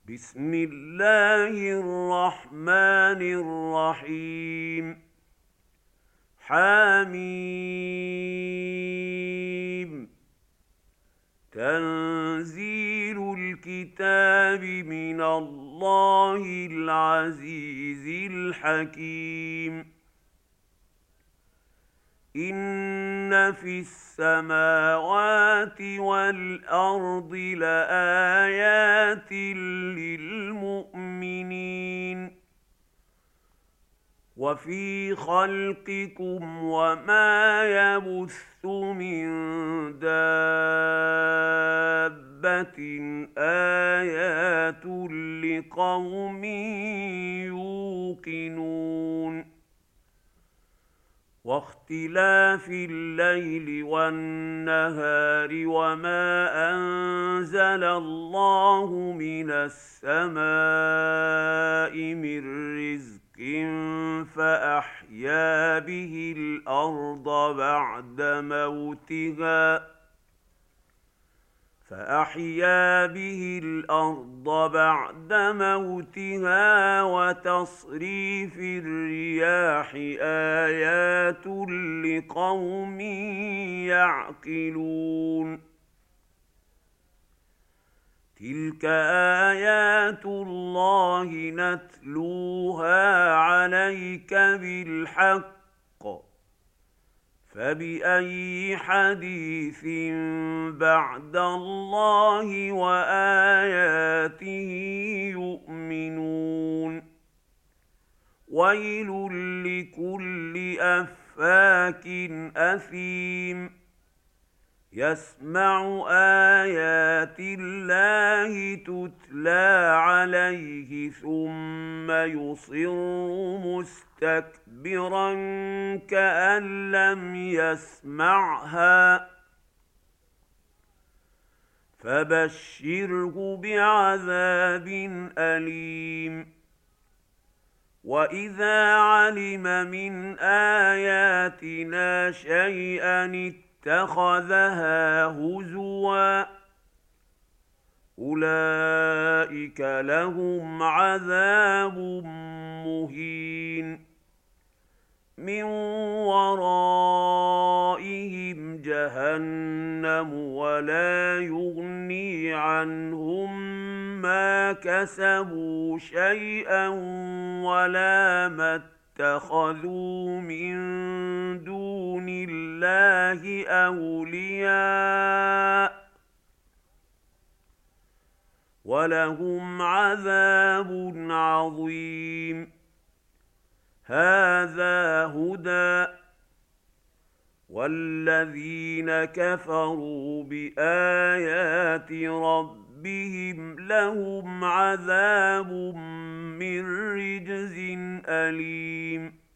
بسم الله الرحمن الرحيم. حميم. تنزيل الكتاب من الله العزيز الحكيم. إن في السماوات والأرض لآيات للمؤمنين وفي خلقكم وما يبث من دابة آيات لقوم يوقنون. واختلاف الليل والنهار وما أنزل الله من السماء من رزق فأحيا به الأرض بعد موتها وتصريف الرياح آيات لقوم يعقلون. تلك آيات الله نتلوها عليك بالحق، فبأي حديث بعد الله وآياته يؤمنون. ويل لكل أفاك أثيم يسمع آيات الله تتلى عليه ثم يصر مستكبرا كأن لم يسمعها، فبشره بعذاب أليم. وإذا علم من آياتنا شيئا اتخذها هزوا، أولئك لهم عذاب مهين. من ورائهم جهنم ولا يغني عنهم ما كسبوا شيئا ولا ما اتخذوا من دون الله أولياء ولهم عذاب عظيم. هذا هدى، والذين كفروا بآيات ربهم لهم عذاب من رجز أليم.